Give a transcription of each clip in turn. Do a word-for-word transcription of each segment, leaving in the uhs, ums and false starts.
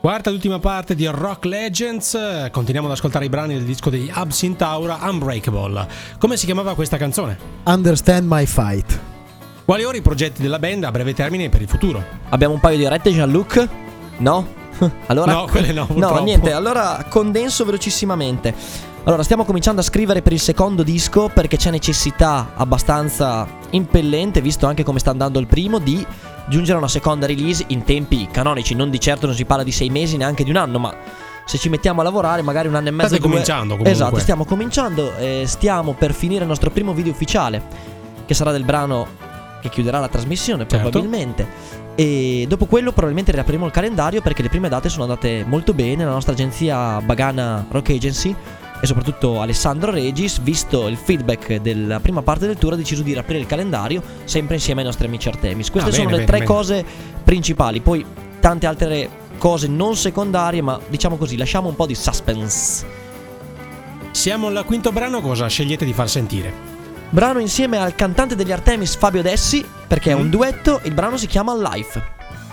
Quarta ed ultima parte di Rock Legends. Continuiamo ad ascoltare i brani del disco degli Absinthe Aura, Unbreakable. Come si chiamava questa canzone? Understand My Fight. Quali ora i progetti della band a breve termine per il futuro? Abbiamo un paio di rette, Jean-Luc? No? Allora, no, quelle no, purtroppo. No, niente, allora condenso velocissimamente. Allora, stiamo cominciando a scrivere per il secondo disco perché c'è necessità abbastanza impellente, visto anche come sta andando il primo, di giungere a una seconda release in tempi canonici. Non di certo non si parla di sei mesi, neanche di un anno, ma se ci mettiamo a lavorare magari un anno e mezzo. State due... cominciando comunque. Esatto, stiamo cominciando e stiamo per finire il nostro primo video ufficiale, che sarà del brano che chiuderà la trasmissione, certo, probabilmente. E dopo quello probabilmente riapriremo il calendario, perché le prime date sono andate molto bene. La nostra agenzia Bagana Rock Agency e soprattutto Alessandro Regis, visto il feedback della prima parte del tour, ha deciso di riaprire il calendario sempre insieme ai nostri amici Artemis. Queste ah, sono bene, le bene, tre bene. cose principali. Poi tante altre cose non secondarie, ma diciamo così, lasciamo un po' di suspense. Siamo al quinto brano, cosa scegliete di far sentire? Brano insieme al cantante degli Artemis Fabio Dessi, perché è un duetto. Il brano si chiama Life.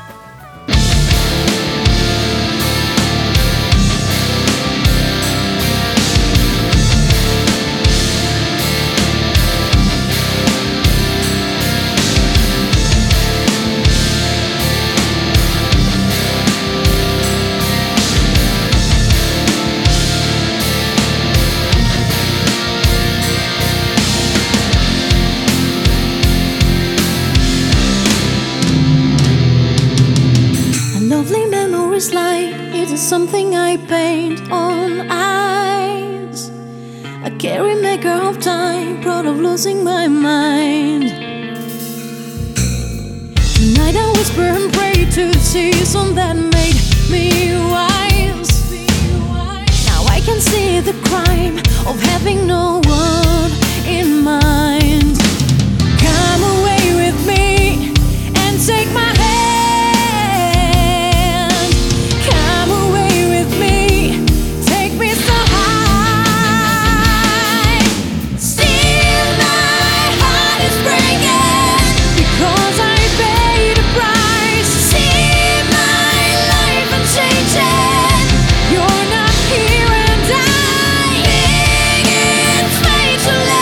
Something I paint on eyes, a carry maker of time, proud of losing my mind. Tonight I whisper and pray to the season that made me wise. Now I can see the crime of having no one in mind. Come away with me and take my hand. Too late.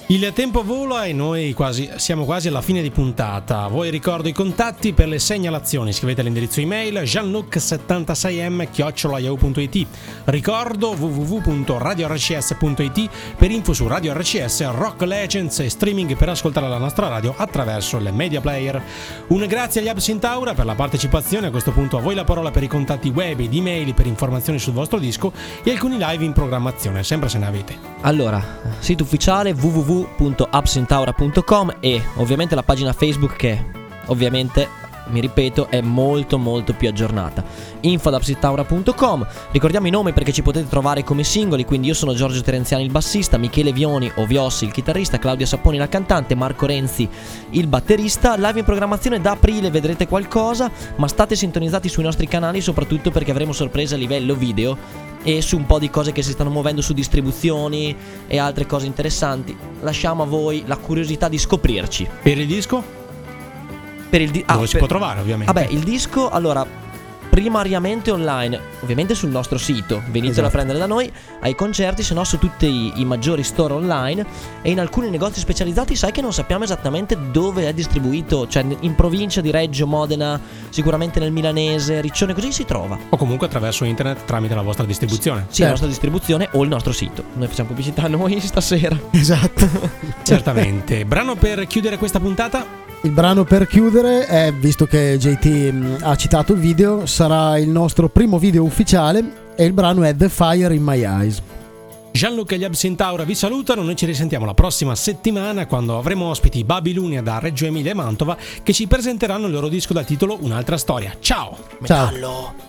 Il tempo vola e noi quasi, siamo quasi alla fine di puntata. Voi ricordo i contatti per le segnalazioni. Scrivete all'indirizzo email jeanluc settantasei m chiocciola yahoo punto it. Ricordo w w w punto radio r c s punto it per info su Radio R C S, Rock Legends e streaming per ascoltare la nostra radio attraverso le media player. Un grazie agli Absinthe Aura per la partecipazione. A questo punto a voi la parola per i contatti web ed email per informazioni sul vostro disco e alcuni live in programmazione, sempre se ne avete. Allora, sito ufficiale w w w punto absinthaura punto com e ovviamente la pagina Facebook che ovviamente, mi ripeto, è molto molto più aggiornata. info ad absinthaura punto com. Ricordiamo i nomi perché ci potete trovare come singoli, quindi io sono Giorgio Terenziani il bassista, Michele Vioni o Viossi il chitarrista, Claudia Sapponi la cantante, Marco Renzi il batterista. Live in programmazione da aprile, vedrete qualcosa, ma state sintonizzati sui nostri canali soprattutto perché avremo sorprese a livello video e su un po' di cose che si stanno muovendo su distribuzioni e altre cose interessanti. Lasciamo a voi la curiosità di scoprirci. Per il disco? Per il di- Dove ah, si per- può trovare, ovviamente. Vabbè, il disco, allora, primariamente online, ovviamente sul nostro sito, venitelo Esatto. a prendere da noi, ai concerti, se no su tutti i, i maggiori store online e in alcuni negozi specializzati. Sai che non sappiamo esattamente dove è distribuito, cioè in provincia di Reggio, Modena, sicuramente nel milanese, Riccione, così si trova. O comunque attraverso internet tramite la vostra distribuzione. Sì, la Certo. nostra distribuzione o il nostro sito. Noi facciamo pubblicità noi stasera. Esatto. Certamente. Brano per chiudere questa puntata? Il brano per chiudere è, visto che J T mh, ha citato il video, sarà il nostro primo video ufficiale e il brano è The Fire in My Eyes. Jean-Luc e gli Absinthe Aura vi salutano. Noi ci risentiamo la prossima settimana quando avremo ospiti Babilonia da Reggio Emilia e Mantova che ci presenteranno il loro disco dal titolo Un'altra storia. Ciao! Ciao. Metallo.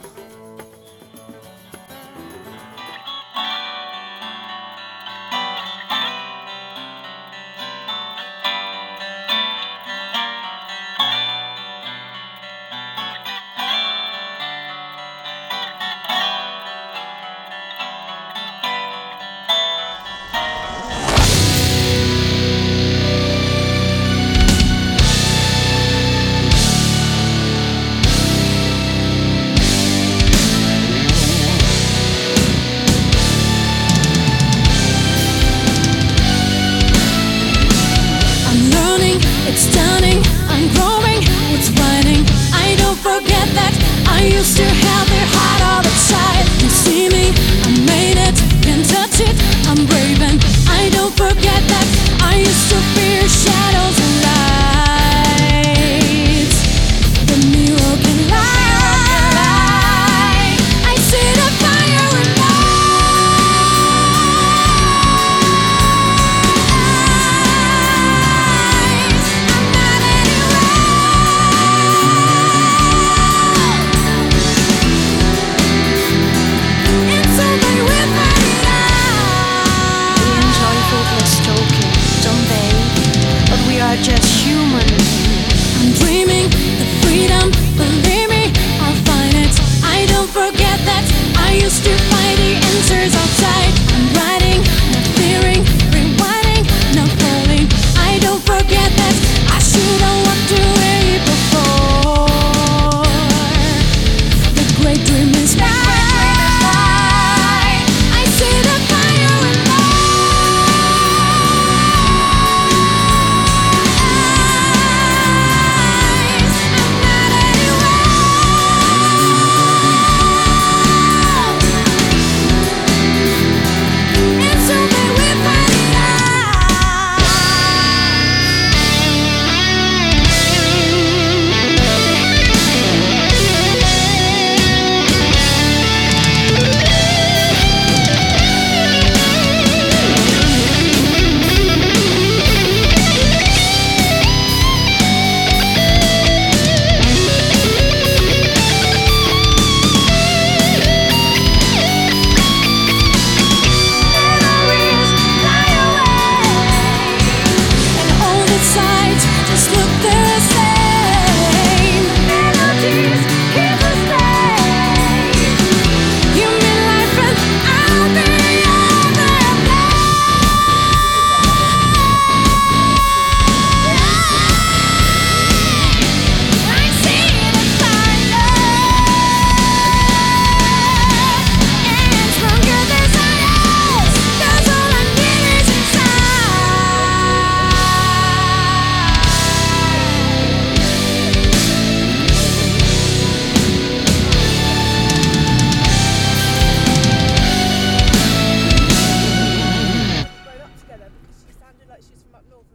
sounded like she was from up north.